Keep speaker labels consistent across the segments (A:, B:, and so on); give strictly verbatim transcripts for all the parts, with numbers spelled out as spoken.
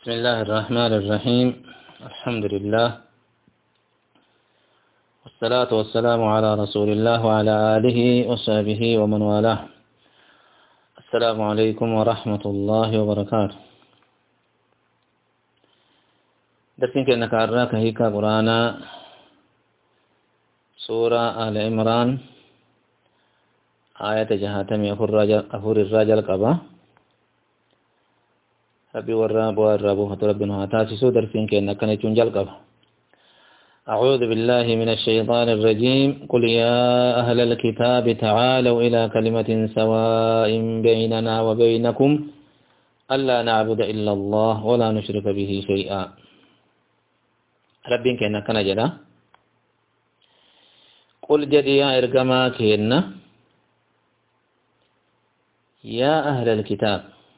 A: بسم الله الرحمن الرحيم. الحمد لله والصلاة والسلام على رسول الله وعلى آله وصحبه ومن والاه. السلام عليكم ورحمة الله وبركاته. درسين كأنك أراك هيك قرآن سورة آل عمران آية جهاتم أفر الرجل أفر الرجل قبا ربي والراب والراب ربنا تاسسو درسين كأنك نتنجل قبا. أعوذ بالله من الشيطان الرجيم. قل يا أهل الكتاب تعالوا إلى كلمة سواء بيننا وبينكم ألا نعبد إلا الله ولا نشرك به شيئا. ربي كأنك نجدا قل جدي يا إرقما كينا يا أهل الكتاب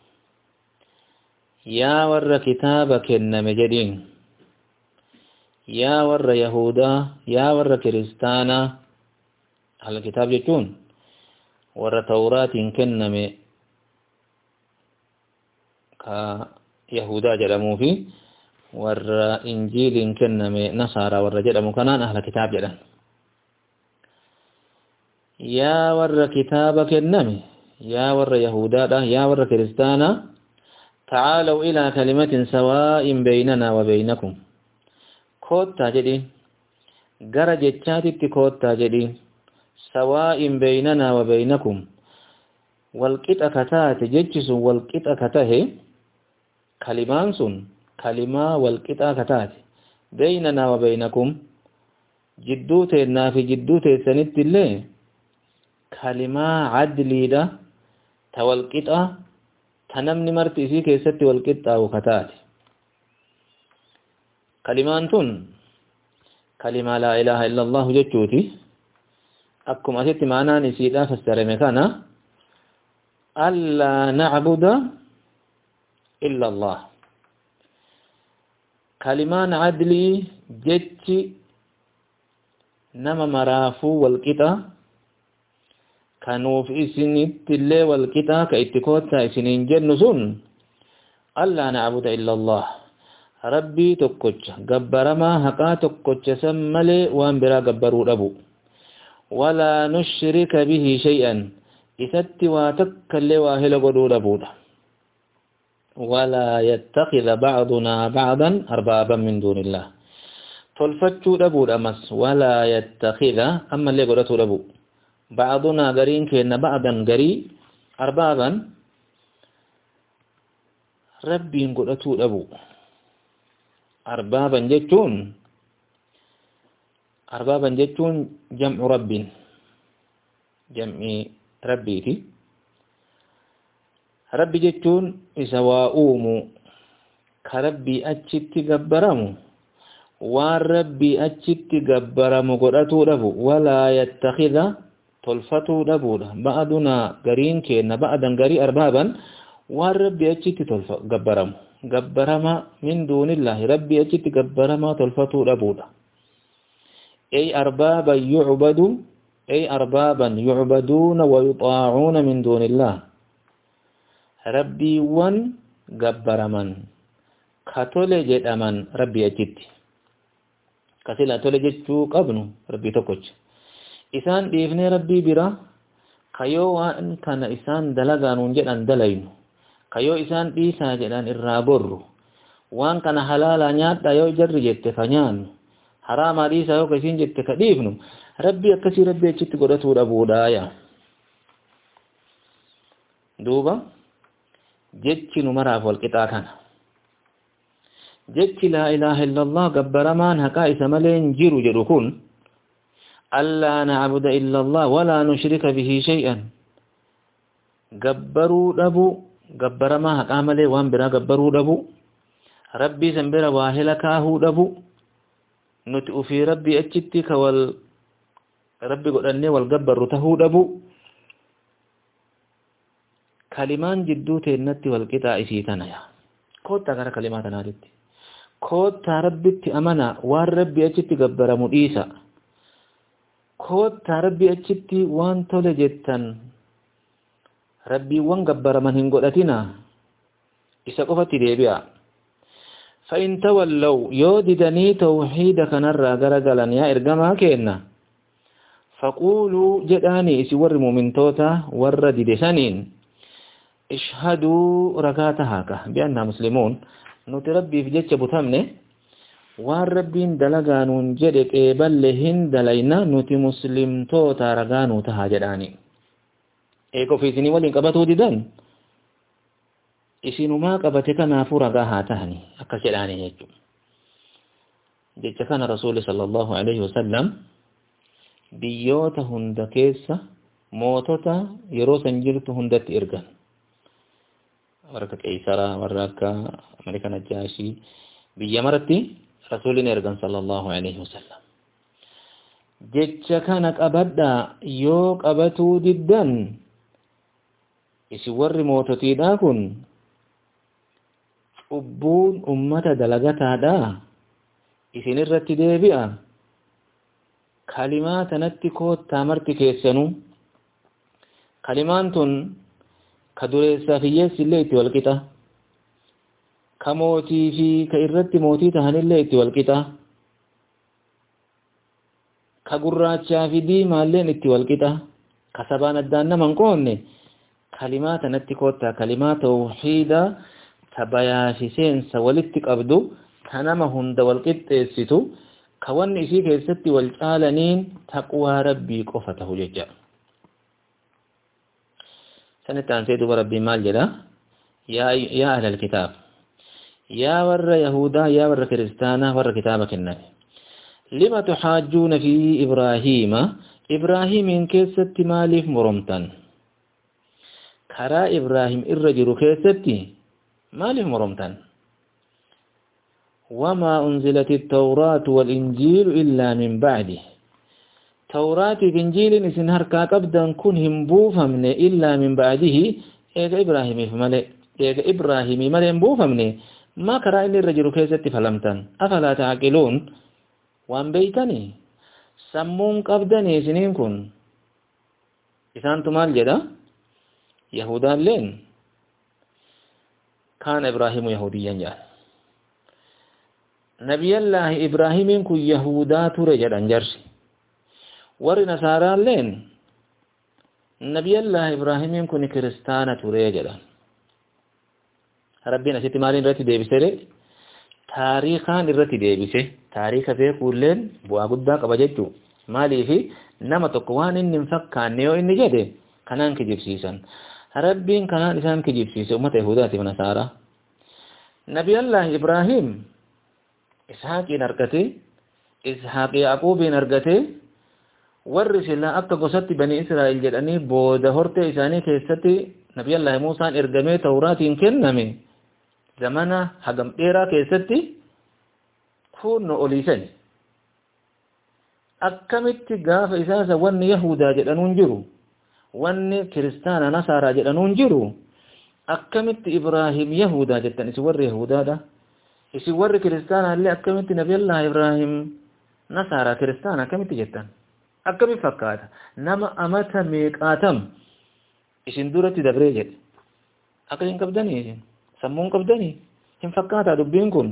A: يا ور كتابك النمجدين يا ور يهودا يا ور كريستانا على الكتاب جتون ور توراة كنم كيهودا جلمو في ور إنجيل كنم نصارى ور جلمو كنان أهل كتاب جلن يا ور كتابك النمي يا ور يهودا يا ور كريستانا تعالوا إلى كلمة سواء بيننا وبينكم كوتا جدين غرا جتاتي كوتا جدين سواء بيننا وبينكم والقطع كتات جتس والقطع كته كلمان سن كلمة والقطع كتات بيننا وبينكم جدوتنا في جدوت سنت الله كلمة عدلي ده توالقطع تنمني مرتي في كيستي والقطع وكتات كلمان تن كلمة لا إله إلا الله جتوتي أكم أتت معنا نسيدا فاستر مكانا ألا نعبد إلا الله كلمان عدلي جتي نما مرافو والقطع كانوا في إسنت الله والقطع كإتكوتا إسنين جنسون ألا نعبد إلا الله ربي تكوچ غبرما حقا تكوچ سملي وان برا غبرو دبو ولا نشرك به شيئا إثت واتكل واهل غدو دبو ولا يتخذ بعضنا بعضا أربابا من دون الله تلفتشو دبو دمس ولا يتخذ أما اللي غدو دبو بعضنا غرين كأن بعضا غري أربابا ربي غدو دبو أربابا جتون أربابا جتون جمع رب جمع ربيتي ربي جتون إسواؤوم كربي أجت قبرم والربي أجت قبرم قرأتو ربو ولا يتخذ تلفتو ربو بعضنا قرين كينا بعضا قري أربابا والربي أجت تلفت قبرم gabbarama min dunillahi rabbi achitti gabbarama tolfatu dhabuudha ay arbaban yu'badu ay arbaban yu'baduna wa yuta'una min dunillah rabbiwan gabbaraman katole jedhaman rabbi achitti kasila tole jechuu qabnu rabbi tokkoch isaan dhiifne rabbi bira kayoo waan kana isaan dalagaanun jedhan dalaynu kayoo isaan dhiisaa jedhan irraa gorru waan kana halaala nyaadha yoo jarri jette ka nyaannu haraamaa dhiisaa yoo isin jette ka dhiifnu rabbi akkasii rabbi achitti godhatuu dhabuudhaaya duuba jechi nu maraaf walqixaa kana jechi laa ilaaha illallah gabbaramaan haqaa isa malee hin jiru jedhu kun allaa na'buda illallah walaa nushrika bihi shay'an gabbaruu dhabu gabbarama haqaa malee waan biraa gabbaruu dhabu rabbii san bira waa hela kaahuu dhabu nuti ufii rabbii achitti ka wal rabbi godhannee wal gabbarru tahuu dhabu kalimaan jidduu teennatti wal qixaa isii tanaya koottaa gara kalimaa tanaatitti koottaa rabbitti amana waan rabbii achitti gabbaramu dhiisa koottaa rabbii achitti waan tole jettan rabbiiwwan gabbaraman hin godhatina isa qofatti deebi'a فإن تولوا يوددني توحيدك نرى غرغلا يا إرقما كينا فقولوا جداني سور مؤمن توتا ورد دسانين اشهدوا ركاتهاك بأننا مسلمون نتربي في جتش بثمنه والربين دلغانون جدك إبالهن دلينا نتي مسلم توتا رغانو تها جداني إيكو في سني ولين قبطو ديدان إسينما قبطك نافو رغاها تهني أكا جداني يجو جتش كان رسول صلى الله عليه وسلم biyyoota hunda keessa mootota yeroo san jirtu hundatti ergan warra akka qeesaraa warra akka Ameerika Najjaashii biyya maratti rasuulin ergan sallallahu alaihi wasallam jecha kana qabadhaa yoo qabatuu diddan isi warri moototiidha kun cubbuun ummata dalagataadha isin irratti deebi'a kalimaa tanatti koottaa marti keessanu kalimaan tun ka dureessaa fi hiyyeessi illee itti walqixa ka mootii fi ka irratti mootii tahanillee itti walqixa ka gurraachaa fi diimaalleen itti walqixa ka sabaan addaan nama hin qoonne kalimaa tanatti koottaa kalimaa tawhiida ta bayaa fi seensa walitti qabdu ta nama hunda walqixxeessitu kawanni isii keessatti wal caalaniin taqwaa rabbii qofa tahu jecha sanatti aansee duba rabbiin maal jedha yaa yaa ahlal kitaab yaa warra yahudaa yaa warra kiristaanaa warra kitaaba kenname lima tuhaajjuuna fi ibraahiima ibraahiimiin keessatti maaliif moromtan karaa ibraahim irra jiru keessatti maaliif moromtan وما أنزلت التوراة والإنجيل إلا من بعده توراة الإنجيل إسنهر كابدا كنهم بوفمن إلا من بعده إيجا إبراهيم فملئ إيجا إبراهيم ملئ بوفمن ما كرا إني الرجل كيست فلمتن أفلا تعقلون وان بيتني سمون قبدني سنين كن إسان تمال جدا يهودا لين كان إبراهيم يهوديا جال نبي الله إبراهيم كن يهودا ترى جدًا جرسي ور نصارى لين نبي الله إبراهيم كن كريستانا ترى جدًا ربنا ستي مالين رتي ديبسه تاريخان رتي ديبسه تاريخ في كلن بوا غدا قبجتو مالي في نما تقوان ان فكان نيو ان جده كانان كجيبسيسن ربين كانان انسان كجيبسيس امه يهودا ونصارى نبي الله إبراهيم إسحاق نرقته إسحاق يعقوب نرقته ورث الله أكا قصت بني إسرائيل جدني بود هرت إساني كيستي نبي الله موسى إرقمي توراة كنمي زمانا حقم إيرا كيستي كون أوليسن أكمت قاف إساسا وان يهودا جدنون جرو وان كريستانا نصارى جدنون جرو أكمت إبراهيم يهودا جدن إسور يهودا ده isi warri kiristaana illee akkamitti nabi Allah Ibrahim nasaara kiristaana akkamitti jettan akkamitti fakkaata nama amata meeqaatam isin duratti dabree jedhe akka hin qabdanii isin sammuun qabdanii hin fakkaata dubbiin kun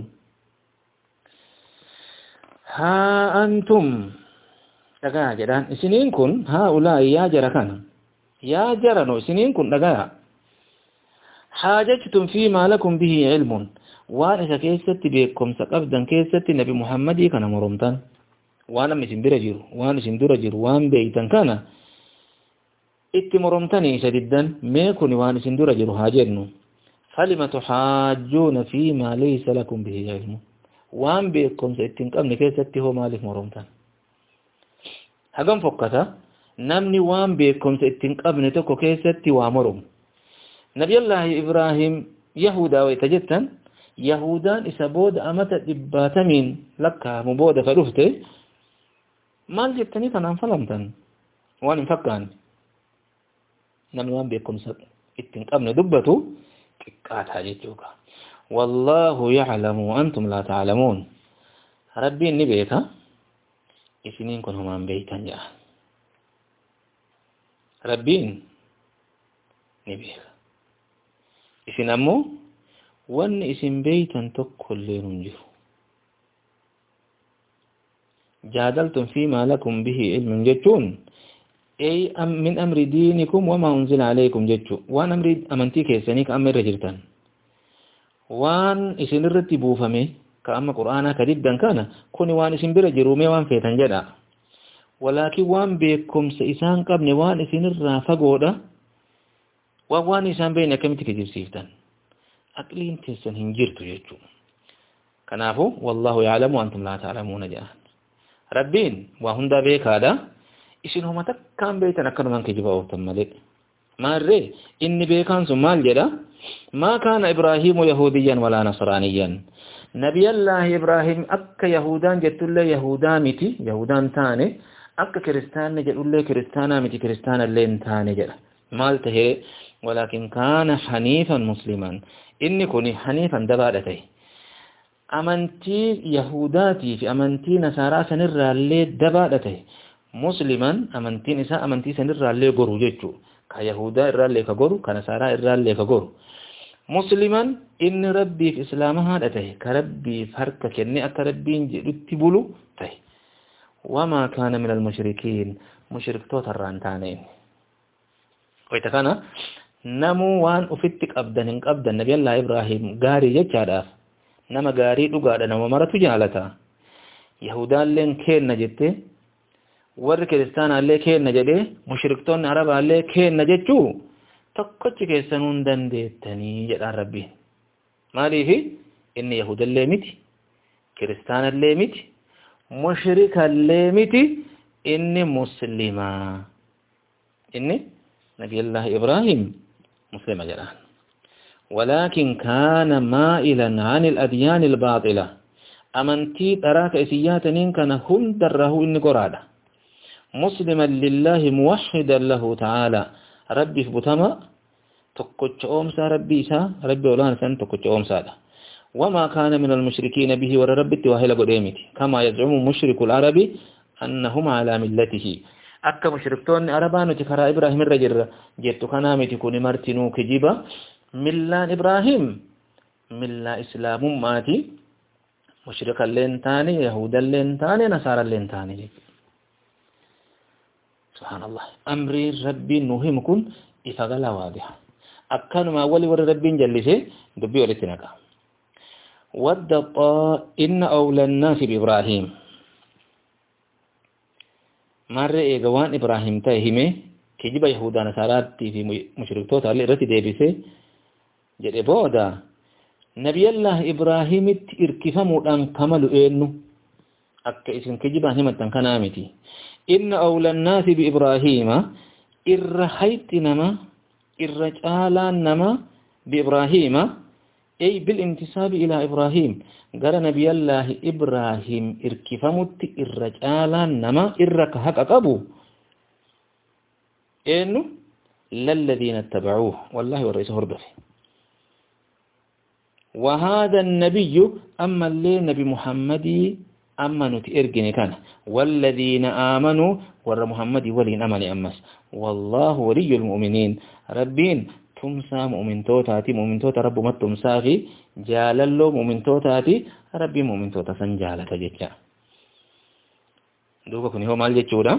A: haa antum dhagaa jedhaan isiniin kun haa ulaa yaa jara kana yaa jara no isiniin kun dhagaa haajajtum fi maa lakum bihi ilmun waan isa keessatti beekumsa qabdan keessatti nabi Muhammadii kana moromtan waan amma isin bira jiru waan isin dura jiru waan beeytan kana itti moromtanii isa diddan mee kun waan isin dura jiru haa jennu falima tuhaajjuuna fi maa laysa lakum bihi ilmu waan beekumsa ittiin qabne keessatti hoo maaliif moromtan hagam fokkata namni waan beekumsa ittiin qabne tokko keessatti waa moromu nabiyallaahi Ibraahim yahudaa wayta jettan yahudaan isa booda amata dhibbaatamiin lakkaamu booda ka dhufte maal jettanii kanaan falamtan waan hin fakkaanne namni waan beekumsa ittiin qabne dubbatu xiqqaataa jechuudha wallaahu ya'lamu wa antum laa ta'lamuun rabbiin ni beeka isiniin kun homaan beeytan jedha rabbiin ni beeka isin ammoo وان اسم بيتا تقلين جر جادلتم فيما لكم به علم جتون أي أم من أمر دينكم وما أنزل عليكم جتو وان أمر أمنتي كيسانيك أمر رجلتان وان اسم الرتبو فمي كأما قرآن كدبا كان كوني وان اسم برجرومي وان فيتان جدا ولكن وان بكم سيسان قبل وان اسم الرافقودا وان اسم بين كمتك جرسيفتان أقلين تيسان هنجرتو جتو كنافو والله يعلم وأنتم لا تعلمون جاء ربين وهندا بيك هذا isin homa takkaan beeytan akkanumaan kijiba ooftan malee maarree inni beekaan sun maal jedha maa kaana ibraahiimu yahudiyyan walaa nasraaniyyan nabiyallaahi ibraahim akka yahudaan jettullee yahudaa miti yahudaan taane akka kiristaanni jedhullee kiristaanaa miti kiristaanallee hin taane jedha maal tahee walaakin kaana haniifan musliman inni kun haniifan dabaadha ta'e amantii yahudaatii fi amantii nasaaraa sanirraallee dabaadha ta'e musliman amantiin isaa amantii sanirraallee goru jechuu ka yahudaa irraallee ka goru ka nasaaraa irraallee ka goru musliman inni rabbiif islaama haadha ta'e ka rabbiif harka kenne akka rabbiin jedhutti bulu ta'e wamaa kaana min almushrikiin mushriktoota irraan taane wayta kana namuu waan ufitti qabdan hin qabdan nabiyallaa ibraahim gaarii jechaadhaaf nama gaarii dhugaadha nama maratu jaalata yahudaalleen kenna jette warri kiristaanaallee kenna jedhee mushriktoonni arabaallee kenna jechuu tokkochi keessanuun dandeettanii jedhaan rabbiin maaliif inni yahudallee miti kiristaanallee miti mushrikallee miti inni muslimaa inni nabiyallaahi ibraahim muslima jedhaan ولكن كان مائلا عن الأديان الباطلة أمنتي تراك إسياتنين كان هندره إن قرادا مسلما لله موحدا له تعالى ربي في بطمة تقوش أومسا ربي إسا ربي أولان سن تقوش أومسا دا. وما كان من المشركين به ورب التواهل قديمتي كما يزعم مشرك العرب أنهم على ملته أكا مشركتون عربان تكرا إبراهيم الرجل جيتو كنامتي كوني مرتنو كجيبا ملان إبراهيم ملا إسلام ماتي مشرك اللينتاني يهود اللينتاني نصارى اللينتاني سبحان الله أمري ربي نهم كن إفغلا واضحة أكان ما ولي ور ربي جلسه دبي ولتنكا ود إن أولى الناس بإبراهيم مر إيغوان إبراهيم تاهمه كجب يهودا نصارى في مشرك توتا لرتي ديبسه jedhe booda nabiyallah ibraahimitti irkifamuudhaan kamalu eenyu akka isin kijibaan himattan kanaa miti inna awla annaasi bi ibraahiima irra hayti nama irra caalaan nama bi ibraahiima ay bil intisaabi ilaa ibraahim gara nabiyallah ibraahim irkifamutti irra caalaan nama irra ka haqa qabu eenyu lalladhiina ittaba'uuhu wallahi warra isa hordofe وهذا النبي أما اللي نبي محمد أما نتئرقني كان والذين آمنوا ور محمد ولين أمني أمس والله ولي المؤمنين ربين تمسى مؤمن توتاتي مؤمن توتا رب ما تمساغي جاللو مؤمن توتاتي ربي مؤمن توتا سنجالة جيتشا دوبا كني هو مال جيتشودا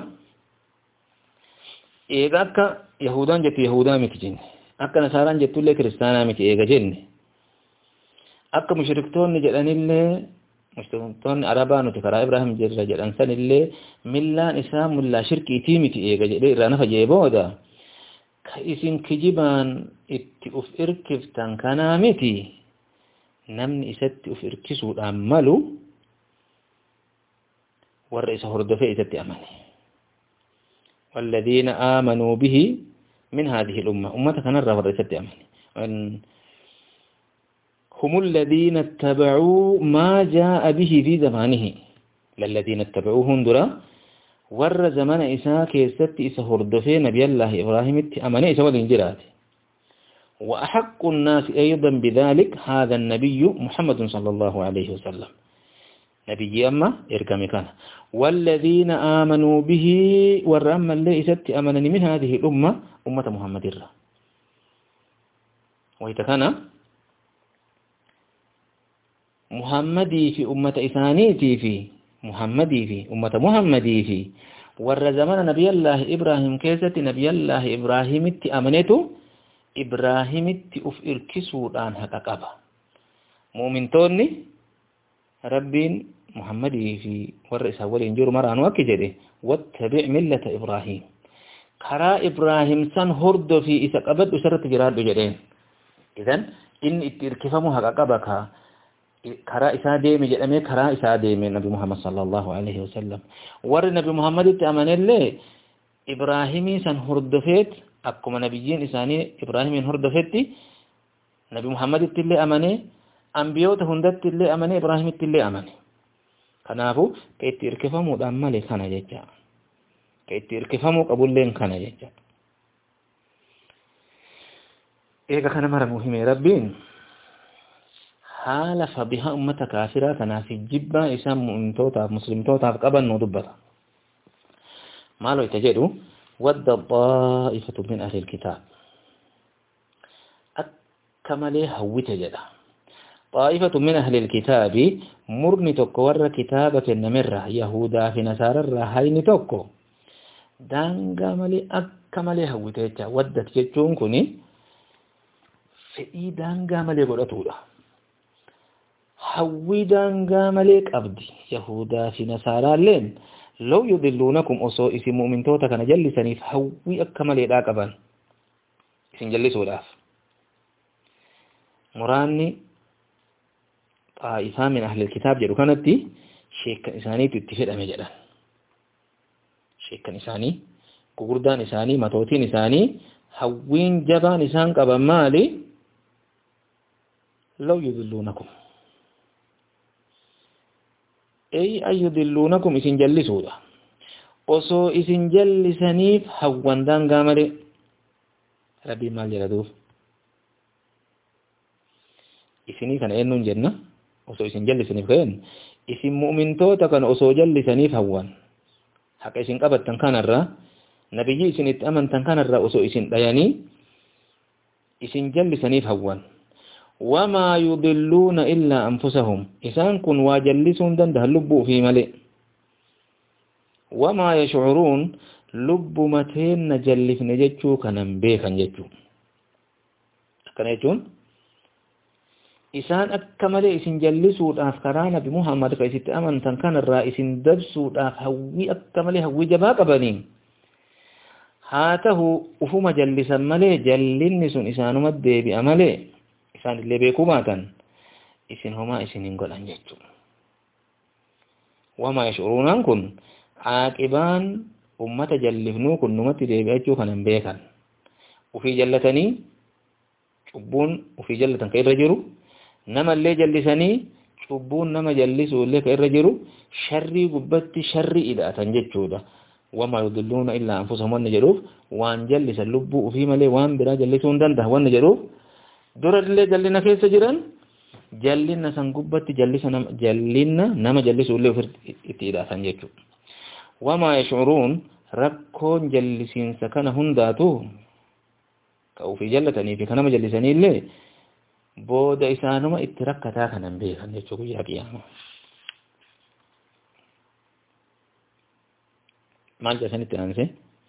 A: إيغا أكا يهودان جت يهودا متجين أكا نصاران جتو لي كريستانا متي إيغا جن akka mushriktoonni jedhanillee mushriktoonni arabaa nuti karaa ibraahim jirra jedhan sanillee millaan isaa mullaa shirkiitii miti eega jedhee irraa nafa jee booda ka isin kijibaan itti uf irkiftan kanaa miti namni isatti uf irkisuudhaan malu warra isa hordofee isatti amane والذين آمنوا به من هذه الأمة أمة كان الرفض isatti amane هم الذين اتبعوا ما جاء به في زمانه للذين اتبعوه هندرا ور زمان إساء كيست إساء هردفين نبي الله إبراهيم أمني إساء والإنجرات وأحق الناس أيضا بذلك هذا النبي محمد صلى الله عليه وسلم نبي أما إركم كان والذين آمنوا به ورأم اللي إسات أمنني من هذه الأمة أمة محمد الله ويتكنا محمدي في أمة إسانيتي في محمدي في أمة محمدي في ور زمان نبي الله إبراهيم كيسة نبي الله إبراهيم أمنته إبراهيم أف إركسود عن حقا مؤمن توني ربين محمدي في ور إساول إنجور مران وكجده واتبع ملة إبراهيم كرا إبراهيم سن هرد في إساق أبد أسرت جراد بجدين إذن إن إتركفمو حقا بكا كرا إسا ديمي جدامي كرا إسا ديمي نبي محمد صلى الله عليه وسلم ور نبي محمد تأمن اللي إبراهيمي سن هرد فيت أكما نبيين إساني إبراهيم هرد فيت نبي محمد تلي أمني أنبيوت هندت تلي أمني إبراهيم تلي أمني كنافو كيتي إركفمو دامالي خانا جيجا كيتي إركفمو قبولين خانا جيجا إيقا خانا مرة مهمة ربين حالف بها أمة كافرة تنافي جبا إسام مؤمنتوتا مسلمتوتا قبل ندبتا ما لو يتجدوا ود الطائفة من أهل الكتاب أكمل هو تجد طائفة من أهل الكتاب مرني تكور كتابة النمرة يهودا في نصارى الرهين تكو دانغا ملي أكمل هو تجد ودت جتون كني فإي دانغا ملي قلتولا هو دانغا ملي أبدي يهودا في نصارى لين لو يضلونكم أصو اسم مؤمن توتا كان جلسني فهوي أكمل إلاقبا اسم جلسوا داف مراني طائفة من أهل الكتاب جلو كانت دي شيكا إساني تتفيد أمجدا شيكا إساني قردان إساني متوتين إساني هوين جبان إسان قبا مالي لو يضلونكم أي أن يضلونكم إسن جلسوا دا وصو إسن جلسنيف هوان دان قامري ربي مال جلدوف إسني كان إنن جنة وصو إسن جلسنيف كين إسن مؤمن توتا كان وصو جلسنيف هوان حق إسن قبت تنكان الرا نبي إسن اتأمن تنكان الرا وصو إسن دياني إسن جلسنيف هوان وما يضلون إلا أنفسهم إسان كن واجلسون دنده لبو في ملئ وما يشعرون لب متين نجلف نججو كننبيخا نججو كان يجون إسان أكمل إسن جلسوا الأفكاران بمحمد كيست أمن تنكان الرئيس دبسوا الأفهوي أكمل هوي جباك بنين هاته أفو مجلسا ملئ جلنسون إسان مدي بأملئ isaan illee beekuu baatan isin homaa isiniin godhan jechuudha. Wamaa yash'uruunaan kun caaqibaan ummata jallifnuu kun numatti deebi'achuu kan hin beekan. Ufii jallatanii cubbuun ufii jallatan ka irra jiru namallee jallisanii cubbuun nama jallisuu illee ka irra jiru sharrii gubbatti sharrii ida'atan jechuudha. Wamaa yudilluuna illaa anfusahum wanna jedhuuf waan jallisan lubbuu ufii malee waan biraa jallisuu hin danda'a wanna jedhuuf durallee jallina keessa jiran jallina san gubbatti jallisa nama jallina nama jallisu illee itti hidhatan jechuudha. Wamaa yash'uruun rakkoon jallisiinsa kana hundaatu ka ufii jallatanii fi ka nama jallisanii illee booda isaanuma itti rakkataa kanan beekan jechuudha guyyaa qiyaamaa. maal jasanitti aanse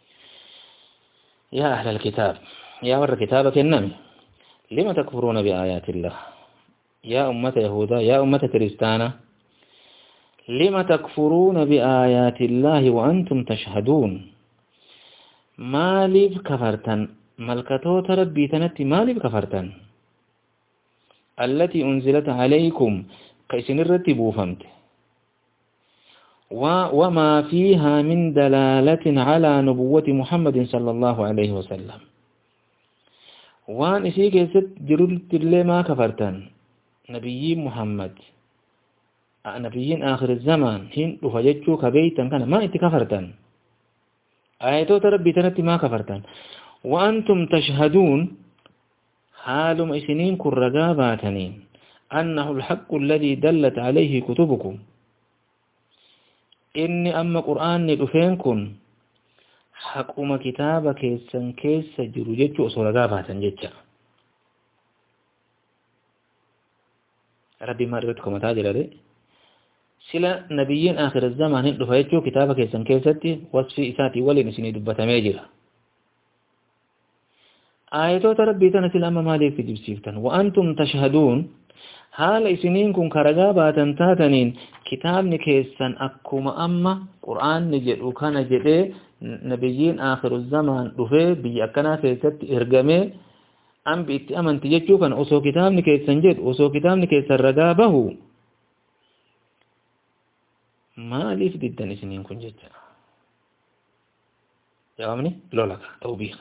A: yaa ahlal kitaab yaa warra kitaaba kenname لما تكفرون بآيات الله يا أمة يهودا يا أمة كريستانا لما تكفرون بآيات الله وأنتم تشهدون مالي كفرتن ملكتوت ربي تنتي مالي كفرتن التي أنزلت عليكم كيسن الرتبوا فهمت وما فيها من دلالة على نبوة محمد صلى الله عليه وسلم وان اسي كيست جرولت اللي ما كفرتن نبيين محمد نبيين آخر الزمان هين وفجتشو كبيتا كان ما انت كفرتن آياتو تربي تنتي ما كفرتن وأنتم تشهدون حالم اسنين كالرقاباتنين أنه الحق الذي دلت عليه كتبكم إني أما قرآن ندفينكم حقوما كتابة كيسان كيسا جرو جيتشو أصول غاباتا جيتشا ربي ما ربتكم تاجر لي سلا نبيين آخر الزمان دفايتو كتابك يسن كيستي وصفي إساتي ولي نسيني دبتا ميجرا آياتو ربي تنسل أما مالك في جبسيفتن وأنتم تشهدون حال إسنين كن كرقابا تنتاتنين كتاب نكيسن أكما أما قرآن نجد وكان جده نبيين آخر الزمان دفاي بي أكنا كيست إرقامي أم بإت أمن تججو كان أسو كتاب نكيسن جد أسو كتاب نكيسن رقابه مالف ضد إسنين كن جدا جوابني لولا توبيخ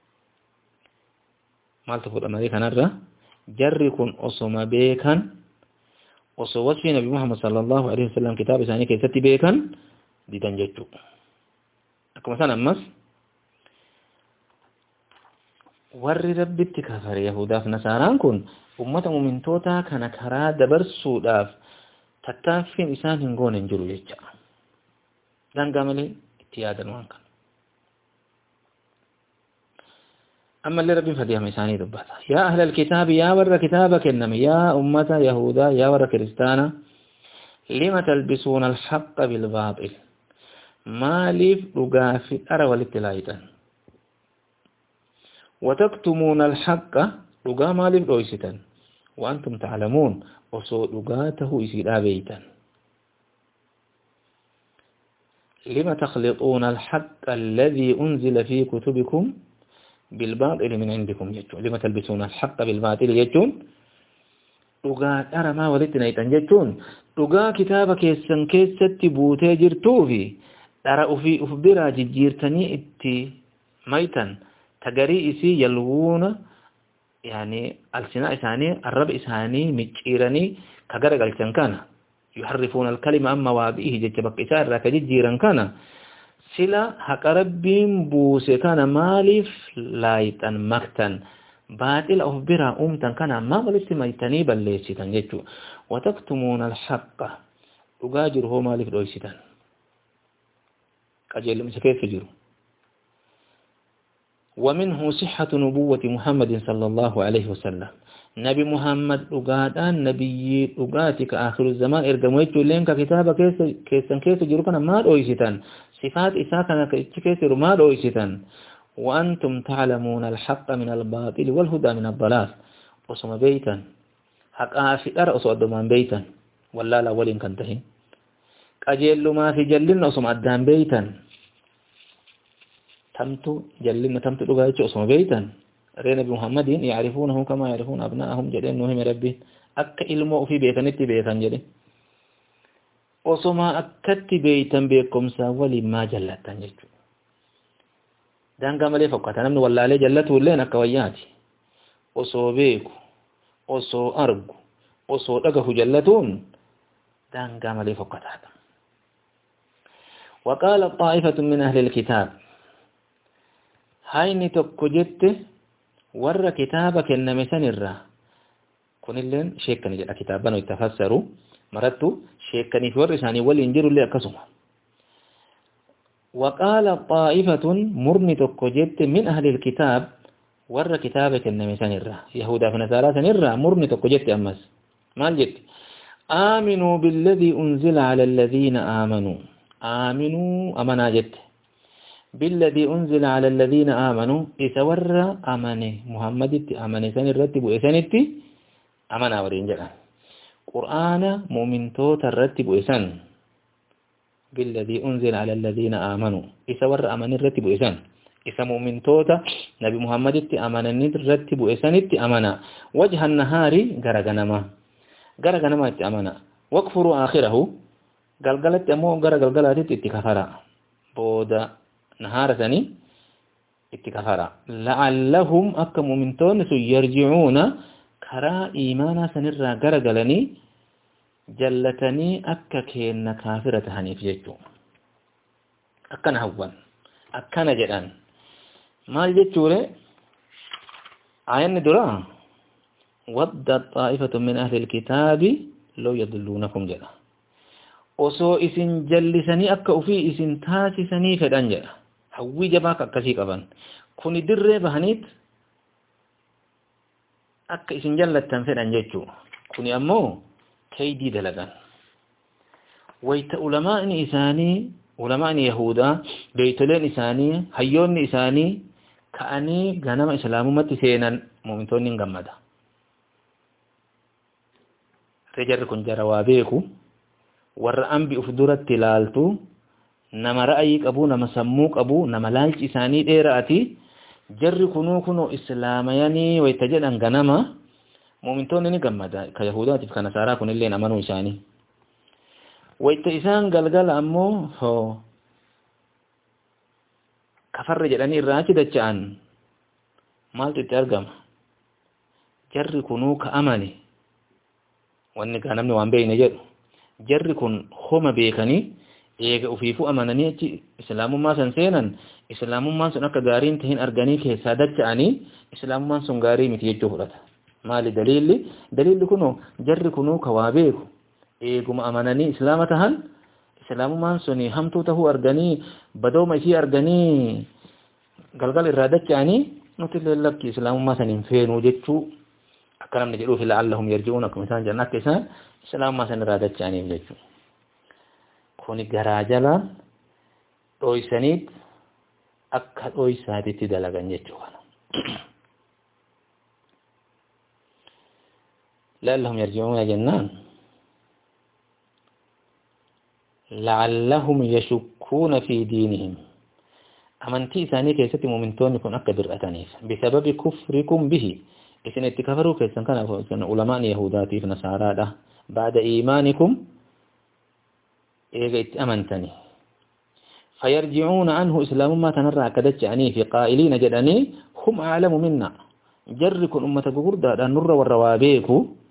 A: مال تفوت أمريكا نرى جري كن أصما بيكن أصو وصفي نبي محمد صلى الله عليه وسلم كتاب ثاني كي ستي بيكن دي تنجتو أكو مثلا أمس ور رب اتكافر يهودا في نساران كن أمة من توتا كان كرا دبر سوداف تتافين إسان هنغون انجلو يجا دان قاملي اتيادا وانكن أما اللي ربي فديها ميساني دباتا يا أهل الكتاب يا ور كتابك إنما يا أمة يهودا يا ور كريستانا لما تلبسون الحق بالباطل ما ليف رقافي أرى والابتلايتا وتكتمون الحق رقا ما ليف رويستا وأنتم تعلمون وصو رقاته إسيدا بيتا لما تخلطون الحق الذي أنزل في كتبكم بالباطل من عندكم يجون لما تلبسون الحق بالباطل يجون رقا أرى ما ولدتنا يتنججون رقا كتابك يسن كيست بوتي جرتوفي أرى أفي أفبرا جيرتني اتي ميتا تقري إسي يلوون يعني السناء إساني الرب إساني مجيرني كقرق الجنكان يحرفون الكلمة أما وابئه ججبك إسار راك جيران كان سلا حق ربين بوسي كان مالف لايتن مكتن باطل أو برا أمتن كان ما ولست ميتني بل ليستن جيتو وتكتمون الحق وقاجر هو مالف دويستن قاجر لمسا كيف جرو ومنه صحة نبوة محمد صلى الله عليه وسلم نبي محمد وقادان نبي وقاتك آخر الزمان إرقمويتو لين كتابة كيسن كيس جرو كان ما دويستن صفات إساكنا كيسر ما دويستن وأنتم تعلمون الحق من الباطل والهدى من الضلال وصم بيتا حق آفي أرأس أدمان بيتا ولا لا ولين كنتهي أجل ما في جلنا وصم أدان بيتا تمتو جلنا تمتو لغاية وصم بيتا رين نبي محمد يعرفونه كما يعرفون أبناءهم جلين نهم ربي أك إلمو في بيتا نتي بيتا جلين وصما أكت بيتا بيكم ساولي ما جلتا جلتو دان قام لي فقط أنا من ولا عليه جلته لين كوياتي وصو بيكو وصو أرجو وصو لقه جلتون دان قام لي فقط هذا وقال طائفة من أهل الكتاب هاي نتوكجت ور كتابك النمسن الرا كن اللين شيكني جل كتابنا ويتفسروا مرتو شيكني في ورساني والإنجيل اللي أكسمه وقال طائفة مرني تكجت من أهل الكتاب ور كتابك النمي سنرى يهودا فنسارا سنرى مرني تكجت أمس ما الجت آمنوا بالذي أنزل على الذين آمنوا آمنوا أمنا جت بالذي أنزل على الذين آمنوا إسور أمني محمد أمني سنرتب إسانتي أمنا ورينجلا قرآن مؤمن تو ترتب إسان بالذي أنزل على الذين آمنوا إسور أمن الرتب إسان إسا مؤمن توتا نبي محمد أمن الرتب إسانت أمنا وجه النهار غرغنما غرغنما أمنا واكفروا آخره قلقلت أمو غرغلقلت اتكفرا بودا نهار ثاني اتكفرا لعلهم أكا مؤمن تونس يرجعون كرا إيمانا سنرى غرغلني جلتني أكا كين كافرة هنيف جيتو أكا نهوان أكا نجدان مال جيتو لي آيان درا ود طائفة من أهل الكتاب لو يضلونكم جدا وسو إسن جلسني أكا وفي إسن تاسسني فدان جدا هوي جباك أكا سيقبان كوني در بهنيت أكا إسن جلتن فدان جيتو كوني أمو كيدي دلغان ويت علماء إساني علماء يهودا بيتلين إساني هيون إساني كأني غنم إسلام متسينا مؤمنون غمدا رجل كن جروابيكو ورأم بأفدرة تلالتو نما رأيك أبو نما سموك أبو نما لالج إساني إيراتي جر كنو كنو إسلامياني ويتجد أن غنما مؤمنون غمدا كيهودا كنصارى كن اللي نمنو إساني ويت إسان قلقل أمو هو كفر جلاني الراجي دجان مالت ترقم جر كنو كأماني واني كان امني وان بين جد جر كن خم بيكني ايغا وفيفو امانني اسلام ما سنسينا اسلام ما سنك غارين تهين ارغاني كي سادت اني اسلام ما سن غاري متي جوهرت مال دليل دليل كنو جر كنو كوابيكو ايغما امانني اسلامتهن اسلام ما سني همتو تهو ارغاني بدو ماشي ارغاني غلغل ارادت اني نتل لك اسلام ما سنين فينو جچو أكرم نجلوه لعلهم يرجعونكم مثلا جنات كيسان إسلام ما سنرادت جاني بلجو كوني غراجلا رويسانيت أكد رويساتي تدلغن يجوانا لعلهم يرجعون جنان لعلهم يشكون في دينهم أمنتي ثاني كيستي مؤمنتون يكون أكبر أتانيف بسبب كفركم به إذن اتكفروا كيسان كان علماء يهوداتي في نصارى بعد إيمانكم إيجا اتأمنتني فيرجعون عنه إسلام ما تنرى كدتش عني في قائلين جدني هم أعلم منا جركم أمة قردة النر والروابيك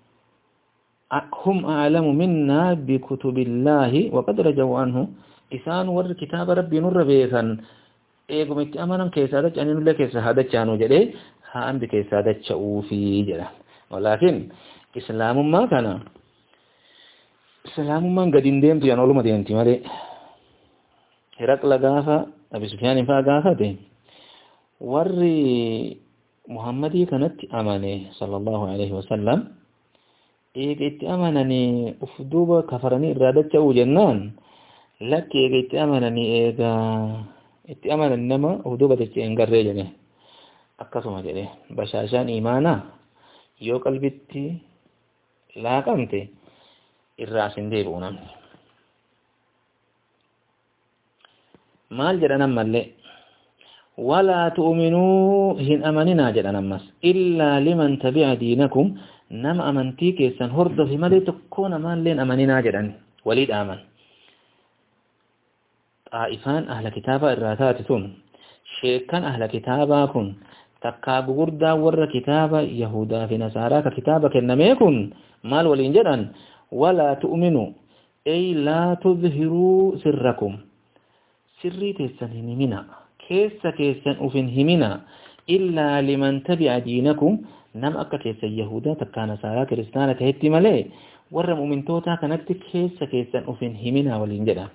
A: هم أعلم منا بكتب الله وقد رجعوا عنه إسان ور كتاب ربي نر بيثا إيجا اتأمنا كيسادتش عني نلا كيسادتش عنه جدي haan bikeessaa dacha'uu fi jedha walaakin islaamummaa kana islaamummaan gadi hin deemtu yaan oluma deemti malee Hiraqla gaafa Abi Sufyaan faa gaafate warri Muhammadii kanatti amane sallallahu alaihi wasallam eega itti amananii uf duuba kafaranii irraa dacha'uu jennaan lakki eega itti amananii eega itti amanan nama uf duuba dacha'e hin garree jedhe akkasuma jedhe bashaashaan imaanaa yoo qalbitti laaqamte irraa sin deebi'u namni maal jedhan ammallee walaa tu'minuu hin amaninaa jedhan ammas illaa liman tabi'a diinakum nama amantii keessan hordofi malee tokkoo namaalleen amaninaa jedhan walii dhaaman xaa'ifaan ahla kitaabaa irraa taate tun sheekan ahla kitaabaa kun takkaa gugurdaa warra kitaaba yahudaa fi nasaaraa ka kitaaba kennamee kun maal waliin jedhan walaa tu'minu ay laa tudhiruu sirrakum sirrii teessan hin himina keessa keessan uf hin himina illaa liman tabi'a diinakum nama akka keessan yahudaa takkaa nasaaraa kiristaana tahetti malee warra mu'mintootaa kanatti keessa keessan uf hin himina waliin jedhan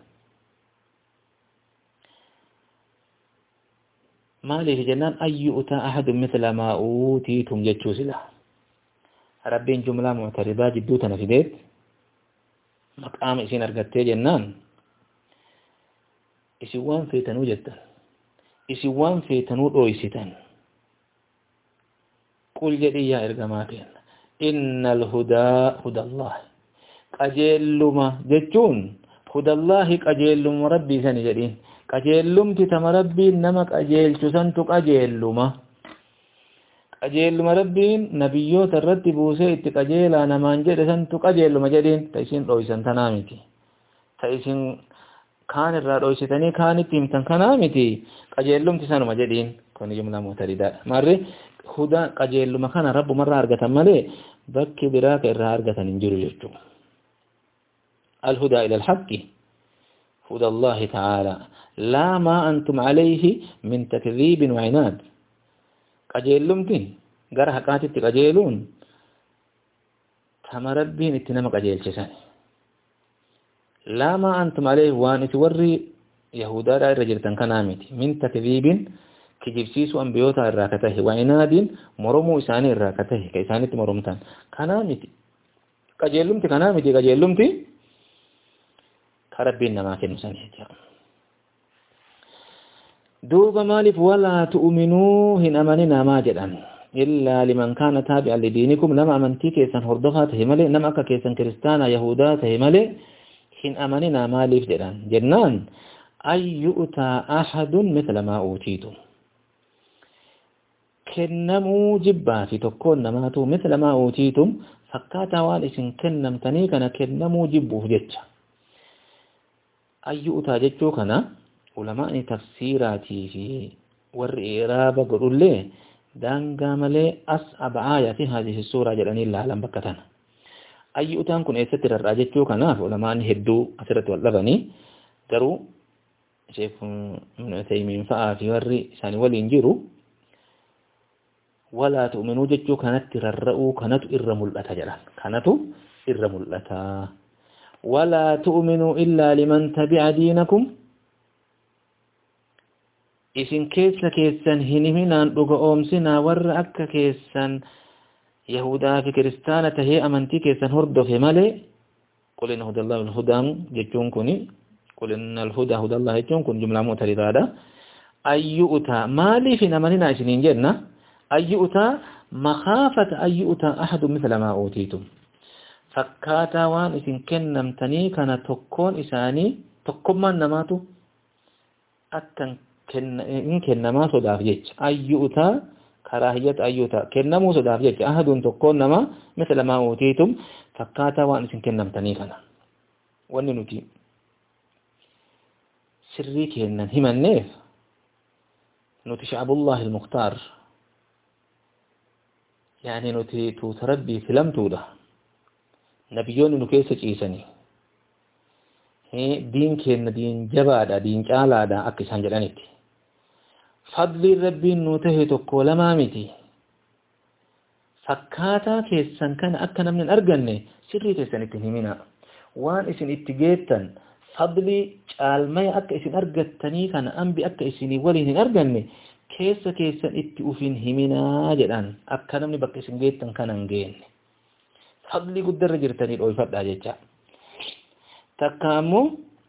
A: maaliif jennaan ayyuutaa ahadun mithla maa uutiitum jechuu sila rabbiin jumlaa mu'taridaa jidduu tana fideet maqaama isin argattee jennaan isin waan feetanuu jettan isin waan feetanuu dhooysitan qul jedhi yaa ergamaa kenna innal hudaa hudallah qajeelluma jechuun hudallahi qajeelluma rabbii sani jedhiin qajeellumti tama rabbiin nama qajeelchu santu qajeelluma qajeelluma rabbiin nabiyyoota irratti buusee itti qajeelaa namaan jedhe santu qajeelluma jedhiin ta isin dhooysan tanaa miti ta isin kaan irraa dhooysitanii kaanitti himtan kanaa miti qajeellumti sanuma jedhiin kun jumlaa mu'taridaadha maarree hudaa qajeelluma kana rabbumarraa argatan malee bakki biraa ka irraa argatan hin jiru jechuudha الهدى إلى الحق هدى الله تعالى لا ما أنتم عليه من تكذيب وعناد قجيلمتين قرح قاتت قجيلون تم ربين اتنام قجيل شساني لا ما أنتم عليه وان توري يهودا رأي رجلتان كنامتي من تكذيب كجبسيس أنبيوتا الراكته وعناد مرمو إساني الراكته كإساني مرمتان كنامتي qajeelumti kanaa miti qajeelumti karabbiin namaa kennu sanii jechuudha. duuba maaliif walaa tu'minuu hin amaninaa maa jedhan illaa liman kaana taabi'an lidiinikum nama amantii keessan hordofaa tahe malee nama akka keessan kiristaana yahudaa tahe malee hin amaninaa maaliif jedhan jennaan an yu'taa ahadun mithla maa uutiitum kennamuu jibbaa fi tokkoon namaatu mithla maa uutiitum fakkaataa waan isin kennamtanii kana kennamuu jibbuuf jecha an yu'taa jechuu kana ulamaani tafsiiraatii fi warri i'raaba godhullee daangaa malee as ab'aaya fi haadhihi suuraa jedhanii ilaalan bakka tana an yu'taan kun eessatti rarraa jechuu kanaaf ulamaani hedduu asirratti wal dhabanii garuu sheekh ibn Uthaymeen fa'aa fi warri isaanii waliin jiru walaa tu'minuu jechuu kanatti rarra'uu kanatu irra mul'ata jedhan kanatu irra mul'ata walaa tu'minuu illaa liman tabi'a diinakum isin keessa keessan hin himinaan dhuga oomsinaa warra akka keessan yahudaa fi kiristaana tahee amantii keessan hordofe malee qul inna hudallahi wal hudaan jechuun kuni qul inna al hudaa hudallah jechuun kun jumlaa mu'taridaadha ayyuuta maaliif hin amaninaa isiniin jenna ayyuuta makhaafata ayyuuta ahadu mithla maa uutiitum fakkaataa waan isin kennamtanii kana tokkoon isaanii tokkummaan namaatu akkan in kennamaa sodaaf jecha ayyuuta karaahiyata ayyuuta kennamuu sodaaf jecha ahadun tokkoon nama mithla maa uutiitum fakkaataa waan isin kennamtanii kana wanni nuti sirrii kennan himanneef nuti sha'abullahi al-mukhtaar yaani nuti tuuta rabbii filamtuudha nabiyyoonni nu keessa ciisanii diin kenna diin jabaadha diin caalaadha akka isaan jedhanitti fadliin rabbiin nu tahe tokko lamaa miti fakkaataa keessan kana akka namni hin arganne sirrii keessan itti himina waan isin itti geettan fadlii caalmaya akka isin argattanii kana ambi akka isinii waliin hin arganne keessa keessan itti ufin himinaa jedhan akka namni bakka isin geettan kana hin geenne fadlii guddarra jirtanii dhoofadhaa jecha takka ammoo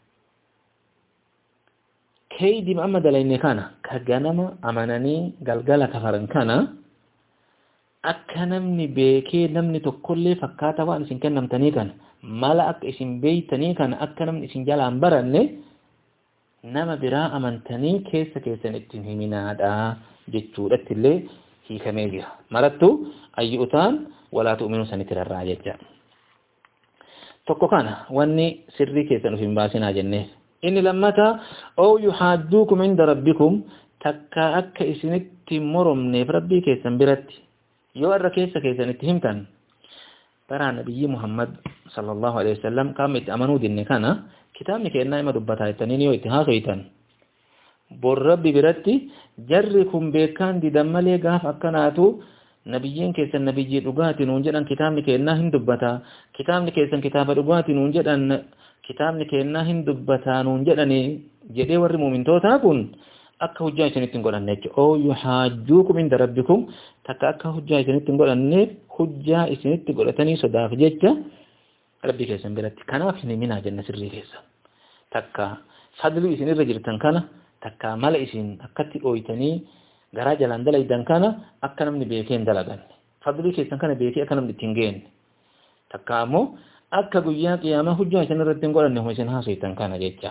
A: keeydi amma dalayne kana ka ganama amananii galgala kafaran kana akka namni beekee namni tokkollee fakkaata waan isin kennamtanii kana mala akka isin beeytanii kana akka namni isin jalaan baranne nama biraa amantanii keessa keessan ittiin himinaadha jechuudhatti illee hiikamee jira marattu ayyuutaan walaa tu'minuu sanitti rarraa jecha tokko kana wanni sirrii keessan uf hin baasinaa jennee inni lammata oo yuhaadduukum inda rabbikum takka akka isinitti moromneef rabbii keessan biratti yoo irra keessa keessan itti himtan bara nabiyyi Muhammad sallallahu alaihi wasallam qaama itti amanuu dinne kana kitaabni kennaa ima dubbataa jettanii yoo itti haasoytan bor rabbi biratti jarri kun beekaan didan malee gaaf akkanaatu nabiyyiin keessan nabiyyi dhugaatii nuun jedhan kitaabni kennaa hin dubbataa kitaabni keessan kitaaba dhugaatii nuun jedhan kitaabni kennaa hin dubbataa nuun jedhanii jedhee warri muumintootaa kun akka hujjaa isinitti hin godhanne jechuudha oo yuhaajjuukum inda rabbikum takka akka hujjaa isinitti hin godhanneef hujjaa isinitti godhatanii sodaaf jecha rabbii keessan biratti kanaaf hin himinaa jenna sirrii keessan takka fadlii isin irra jirtan kana takka mala isin akkatti dhooytanii garaa jalaan dalaydan kana akka namni beekee hin dalaganne fadlii keessan kana beekee akka namni ittiin geenne takka ammoo akka guyyaa qiyaamaa hujjaa isin irratti hin godhanne hoo isin haasoytan kana jecha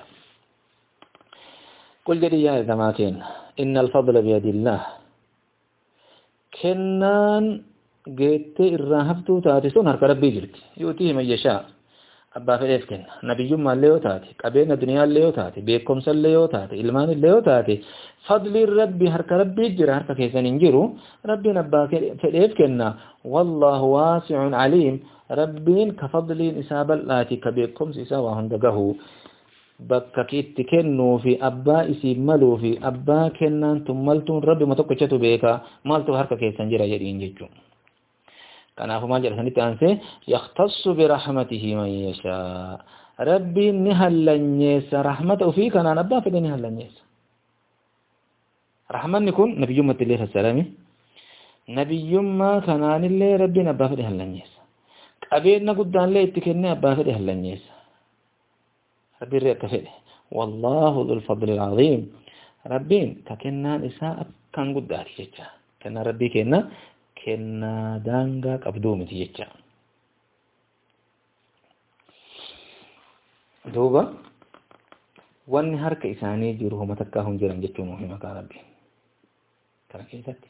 A: qul jedhi yaa ergamaa keenya inna alfadla biyadillah kennaan geettee irraa haftuu taate sun harka rabbii jirti yuutii man yashaa abbaa fedheef kenna nabiyyummaallee yoo taate qabeenya duniyaallee yoo taate beekumsallee yoo taate ilmaanillee yoo taate fadliin rabbii harka rabbii jira harka keessan hin jiru rabbiin abbaa fedheef kenna wallahu waasi'un aliim rabbiin ka fadliin isaa bal'aati ka beekumsi isaa waa hunda gahu bakka itti kennuu fi abbaa isii maluu fi abbaa kennaan tun maltuun rabbi ma tokkochatu beeka maaltu harka keessan jira jedhiin jechuudha kanaafuu maal jedha sanitti aansee yaxtassu birahmatihi man yashaa rabbiin ni hallanyeessa rahmata ofii kanaan abbaa fedhe ni hallanyeessa rahmanni kun nabiyyummatti illee fassarame nabiyyummaa kanaanillee rabbiin abbaa fedhe hallanyeessa qabeenna guddaan lee itti kennee abbaa fedhe hallanyeessa rabbiin akka fedhe wallahu dhul fadli alazim rabbiin ka kennaan isaa akkan guddaati jecha kennaa rabbii kenna kennaa daangaa qabduu miti jecha duuba wanni harka isaanii jiru homa takkaa hun jiran jechuun hima kaa rabbiin kana keessatti